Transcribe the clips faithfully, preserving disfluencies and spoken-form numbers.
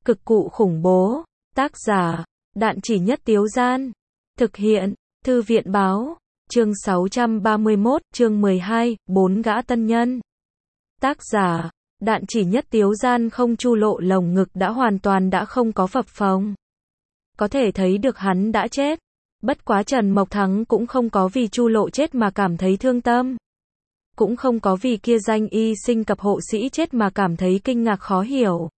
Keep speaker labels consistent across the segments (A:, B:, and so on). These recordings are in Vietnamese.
A: Cực cụ khủng bố. Tác giả, Đạn Chỉ Nhất Tiếu Gian. Thực hiện, Thư viện báo. Chương sáu trăm ba mươi mốt, chương mười hai, bốn gã tân nhân. Tác giả, Đạn Chỉ Nhất Tiếu Gian. Không Chu Lộ lồng ngực đã hoàn toàn đã không có phập phồng. Có thể thấy được hắn đã chết. Bất quá Trần Mộc Thắng cũng không có vì Chu Lộ chết mà cảm thấy thương tâm. Cũng không có vì kia danh y sinh cập hộ sĩ chết mà cảm thấy kinh ngạc khó hiểu.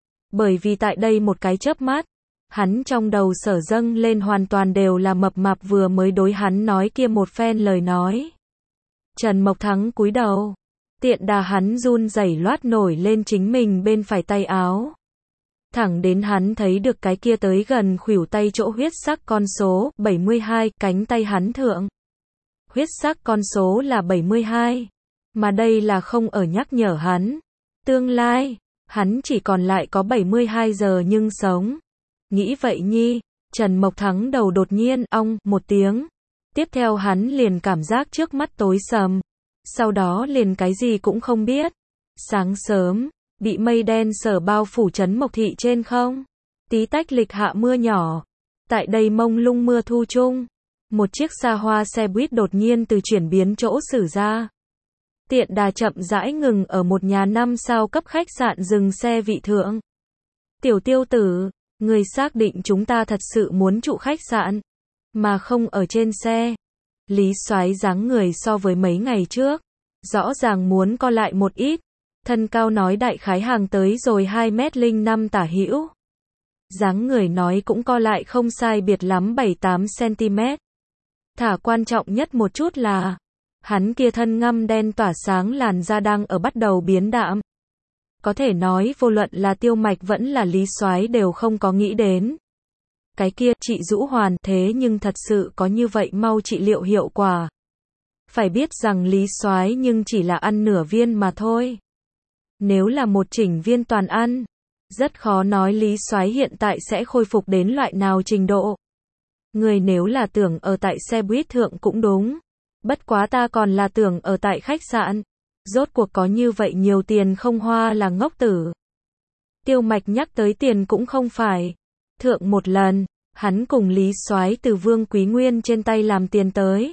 A: Bởi vì tại đây một cái chớp mắt, hắn trong đầu sở dâng lên hoàn toàn đều là mập mạp vừa mới đối hắn nói kia một phen lời nói. Trần Mộc Thắng cúi đầu, tiện đà hắn run rẩy loát nổi lên chính mình bên phải tay áo. Thẳng đến hắn thấy được cái kia tới gần khuỷu tay chỗ huyết sắc con số bảy mươi hai, cánh tay hắn thượng. Huyết sắc con số là bảy mươi hai, mà đây là không ở nhắc nhở hắn. Tương lai, hắn chỉ còn lại có bảy mươi hai giờ nhưng sống. Nghĩ vậy nhi, Trần Mộc Thắng đầu đột nhiên ong một tiếng. Tiếp theo hắn liền cảm giác trước mắt tối sầm. Sau đó liền cái gì cũng không biết. Sáng sớm, bị mây đen sở bao phủ trấn Mộc Thị trên không. Tí tách lịch hạ mưa nhỏ. Tại đây mông lung mưa thu chung, một chiếc xa hoa xe buýt đột nhiên từ chuyển biến chỗ xử ra. Tiện đà chậm rãi ngừng ở một nhà năm sao cấp khách sạn dừng xe vị thượng. Tiểu Tiêu tử, người xác định chúng ta thật sự muốn trụ khách sạn, mà không ở trên xe. Lý Soái dáng người so với mấy ngày trước, rõ ràng muốn co lại một ít. Thân cao nói đại khái hàng tới rồi hai mét linh năm tả hữu. Dáng người nói cũng co lại không sai biệt lắm bảy tám xăng-ti-mét. Thả quan trọng nhất một chút là, hắn kia thân ngăm đen tỏa sáng làn da đang ở bắt đầu biến đạm. Có thể nói vô luận là Tiêu Mạch vẫn là Lý Soái đều không có nghĩ đến. Cái kia trị Dũ Hoàn thế nhưng thật sự có như vậy mau trị liệu hiệu quả. Phải biết rằng Lý Soái nhưng chỉ là ăn nửa viên mà thôi. Nếu là một chỉnh viên toàn ăn, rất khó nói Lý Soái hiện tại sẽ khôi phục đến loại nào trình độ. Người nếu là tưởng ở tại xe buýt thượng cũng đúng. Bất quá ta còn là tưởng ở tại khách sạn. Rốt cuộc có như vậy nhiều tiền không hoa là ngốc tử. Tiêu Mạch nhắc tới tiền cũng không phải. Thượng một lần, hắn cùng Lý Soái từ Vương Quý Nguyên trên tay làm tiền tới.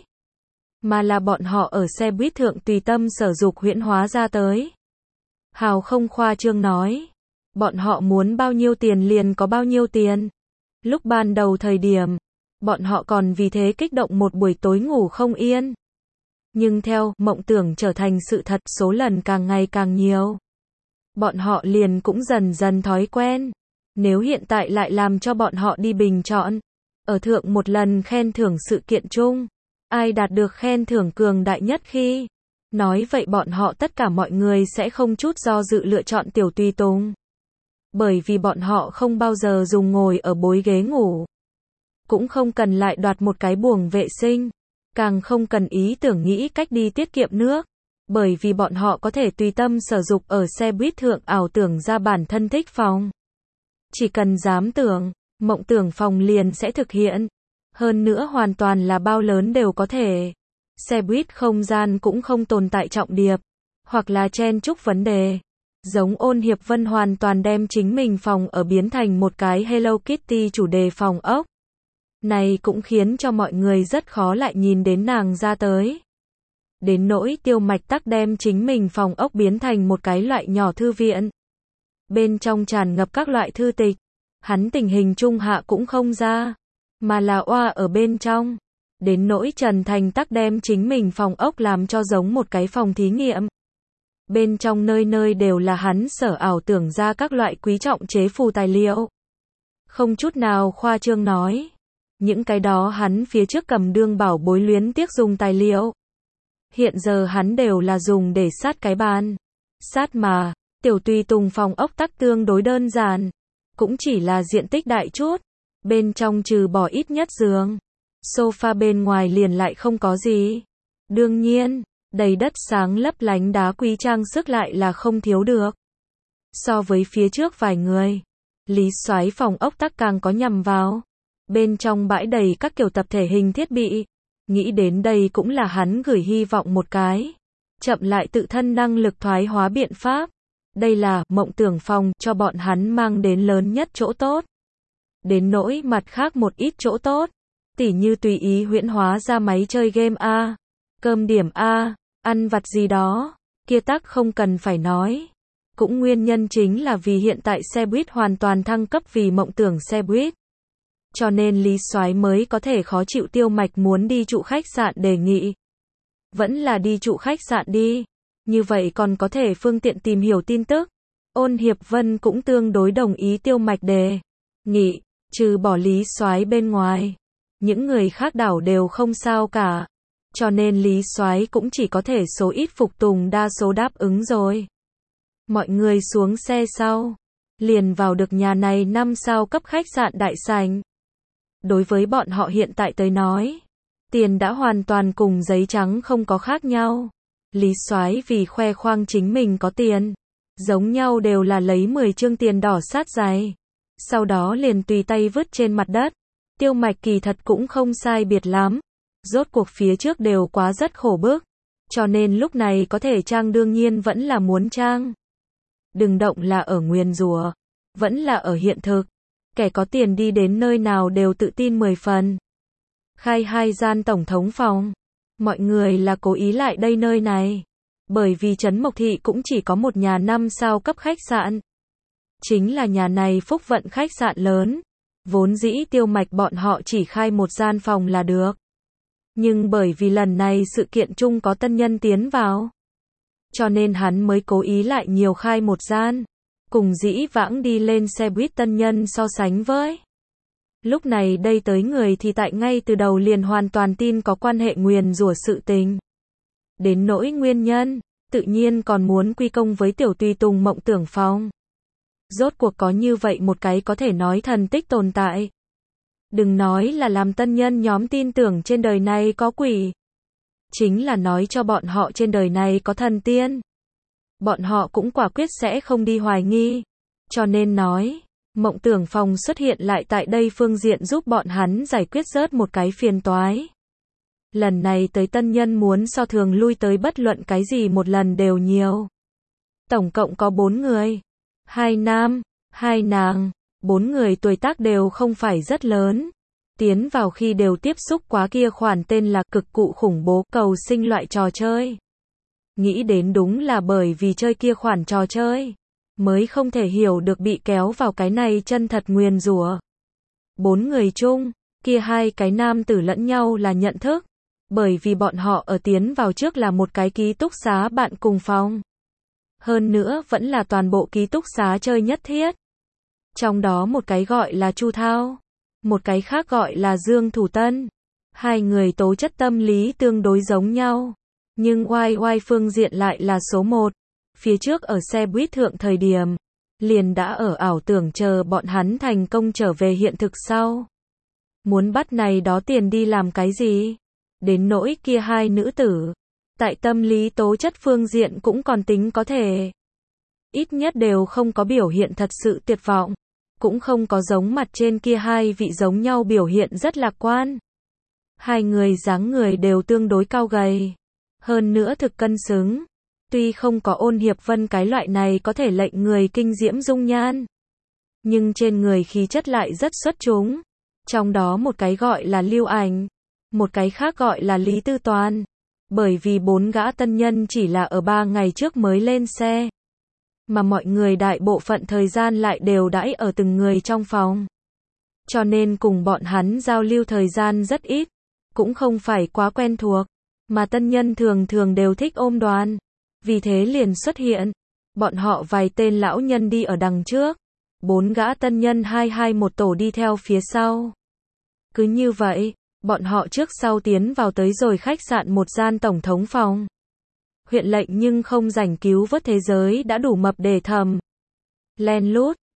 A: Mà là bọn họ ở xe buýt thượng tùy tâm sở dục huyễn hóa ra tới. Hào không khoa trương nói. Bọn họ muốn bao nhiêu tiền liền có bao nhiêu tiền. Lúc ban đầu thời điểm, bọn họ còn vì thế kích động một buổi tối ngủ không yên. Nhưng theo mộng tưởng trở thành sự thật, số lần càng ngày càng nhiều. Bọn họ liền cũng dần dần thói quen. Nếu hiện tại lại làm cho bọn họ đi bình chọn, ở thượng một lần khen thưởng sự kiện chung, ai đạt được khen thưởng cường đại nhất khi, nói vậy bọn họ tất cả mọi người sẽ không chút do dự lựa chọn Tiểu Tùy Tùng. Bởi vì bọn họ không bao giờ dùng ngồi ở bối ghế ngủ. Cũng không cần lại đoạt một cái buồng vệ sinh. Càng không cần ý tưởng nghĩ cách đi tiết kiệm nước. Bởi vì bọn họ có thể tùy tâm sở dục ở xe buýt thượng ảo tưởng ra bản thân thích phòng. Chỉ cần dám tưởng, mộng tưởng phòng liền sẽ thực hiện. Hơn nữa hoàn toàn là bao lớn đều có thể. Xe buýt không gian cũng không tồn tại trọng điệp, hoặc là chen chúc vấn đề. Giống Ôn Hiệp Vân hoàn toàn đem chính mình phòng ở biến thành một cái Hello Kitty chủ đề phòng ốc. Này cũng khiến cho mọi người rất khó lại nhìn đến nàng ra tới. Đến nỗi Tiêu Mạch tắc đem chính mình phòng ốc biến thành một cái loại nhỏ thư viện. Bên trong tràn ngập các loại thư tịch. Hắn tình hình trung hạ cũng không ra, mà là oa ở bên trong. Đến nỗi Trần Thành tắc đem chính mình phòng ốc làm cho giống một cái phòng thí nghiệm. Bên trong nơi nơi đều là hắn sở ảo tưởng ra các loại quý trọng chế phù tài liệu. Không chút nào khoa trương nói. Những cái đó hắn phía trước cầm đương bảo bối luyến tiếc dùng tài liệu. Hiện giờ hắn đều là dùng để sát cái bàn. Sát mà, Tiểu Tùy Tùng phòng ốc tắc tương đối đơn giản. Cũng chỉ là diện tích đại chút. Bên trong trừ bỏ ít nhất giường. Sofa bên ngoài liền lại không có gì. Đương nhiên, đầy đất sáng lấp lánh đá quý trang sức lại là không thiếu được. So với phía trước vài người, Lý Soái phòng ốc tắc càng có nhằm vào. Bên trong bãi đầy các kiểu tập thể hình thiết bị. Nghĩ đến đây cũng là hắn gửi hy vọng một cái. Chậm lại tự thân năng lực thoái hóa biện pháp. Đây là mộng tưởng phòng cho bọn hắn mang đến lớn nhất chỗ tốt. Đến nỗi mặt khác một ít chỗ tốt, tỉ như tùy ý huyễn hóa ra máy chơi game A, cơm điểm A, ăn vặt gì đó, kia tắc không cần phải nói. Cũng nguyên nhân chính là vì hiện tại xe buýt hoàn toàn thăng cấp vì mộng tưởng xe buýt. Cho nên Lý Soái mới có thể khó chịu Tiêu Mạch muốn đi trụ khách sạn đề nghị. Vẫn là đi trụ khách sạn đi. Như vậy còn có thể phương tiện tìm hiểu tin tức. Ôn Hiệp Vân cũng tương đối đồng ý Tiêu Mạch đề nghị, trừ bỏ Lý Soái bên ngoài. Những người khác đảo đều không sao cả. Cho nên Lý Soái cũng chỉ có thể số ít phục tùng đa số đáp ứng rồi. Mọi người xuống xe sau, liền vào được nhà này năm sao cấp khách sạn đại sảnh. Đối với bọn họ hiện tại tới nói, tiền đã hoàn toàn cùng giấy trắng không có khác nhau. Lý Soái vì khoe khoang chính mình có tiền, giống nhau đều là lấy mười chương tiền đỏ sát giày, sau đó liền tùy tay vứt trên mặt đất. Tiêu Mạch kỳ thật cũng không sai biệt lắm, rốt cuộc phía trước đều quá rất khổ bức, cho nên lúc này có thể trang đương nhiên vẫn là muốn trang. Đừng động là ở nguyền rủa, vẫn là ở hiện thực. Kẻ có tiền đi đến nơi nào đều tự tin mười phần. Khai hai gian tổng thống phòng. Mọi người là cố ý lại đây nơi này. Bởi vì Trấn Mộc Thị cũng chỉ có một nhà năm sao cấp khách sạn. Chính là nhà này Phúc Vận khách sạn lớn. Vốn dĩ Tiêu Mạch bọn họ chỉ khai một gian phòng là được. Nhưng bởi vì lần này sự kiện chung có tân nhân tiến vào, cho nên hắn mới cố ý lại nhiều khai một gian. Cùng dĩ vãng đi lên xe buýt tân nhân so sánh với. Lúc này đây tới người thì tại ngay từ đầu liền hoàn toàn tin có quan hệ nguyền rủa sự tình. Đến nỗi nguyên nhân, tự nhiên còn muốn quy công với tiểu tùy tùng mộng tưởng phòng. Rốt cuộc có như vậy một cái có thể nói thần tích tồn tại. Đừng nói là làm tân nhân nhóm tin tưởng trên đời này có quỷ. Chính là nói cho bọn họ trên đời này có thần tiên. Bọn họ cũng quả quyết sẽ không đi hoài nghi. Cho nên nói, mộng tưởng phòng xuất hiện lại tại đây phương diện giúp bọn hắn giải quyết rớt một cái phiền toái. Lần này tới tân nhân muốn so thường lui tới bất luận cái gì một lần đều nhiều. Tổng cộng có bốn người. Hai nam, hai nàng, bốn người tuổi tác đều không phải rất lớn. Tiến vào khi đều tiếp xúc quá kia khoản tên là cực cụ khủng bố cầu sinh loại trò chơi. Nghĩ đến đúng là bởi vì chơi kia khoản trò chơi, mới không thể hiểu được bị kéo vào cái này chân thật nguyền rủa. Bốn người chung, kia hai cái nam tử lẫn nhau là nhận thức, bởi vì bọn họ ở tiến vào trước là một cái ký túc xá bạn cùng phòng. Hơn nữa vẫn là toàn bộ ký túc xá chơi nhất thiết. Trong đó một cái gọi là Chu Thao, một cái khác gọi là Dương Thủ Tân. Hai người tố chất tâm lý tương đối giống nhau. Nhưng oai oai phương diện lại là số một. Phía trước ở xe buýt thượng thời điểm, liền đã ở ảo tưởng chờ bọn hắn thành công trở về hiện thực sau. Muốn bắt này đó tiền đi làm cái gì? Đến nỗi kia hai nữ tử, tại tâm lý tố chất phương diện cũng còn tính có thể. Ít nhất đều không có biểu hiện thật sự tuyệt vọng. Cũng không có giống mặt trên kia hai vị giống nhau biểu hiện rất lạc quan. Hai người dáng người đều tương đối cao gầy. Hơn nữa thực cân xứng. Tuy không có Ôn Hiệp Vân cái loại này có thể lệnh người kinh diễm dung nhan, nhưng trên người khí chất lại rất xuất chúng. Trong đó một cái gọi là Lưu Ảnh, một cái khác gọi là Lý Tư Toàn. Bởi vì bốn gã tân nhân chỉ là ở ba ngày trước mới lên xe, mà mọi người đại bộ phận thời gian lại đều đãi ở từng người trong phòng. Cho nên cùng bọn hắn giao lưu thời gian rất ít, cũng không phải quá quen thuộc, mà tân nhân thường thường đều thích ôm đoàn. Vì thế liền xuất hiện, bọn họ vài tên lão nhân đi ở đằng trước, bốn gã tân nhân hai hai một tổ đi theo phía sau. Cứ như vậy, bọn họ trước sau tiến vào tới rồi khách sạn một gian tổng thống phòng. Huyện lệnh nhưng không rảnh cứu vớt thế giới đã đủ mập để thầm. Len lút,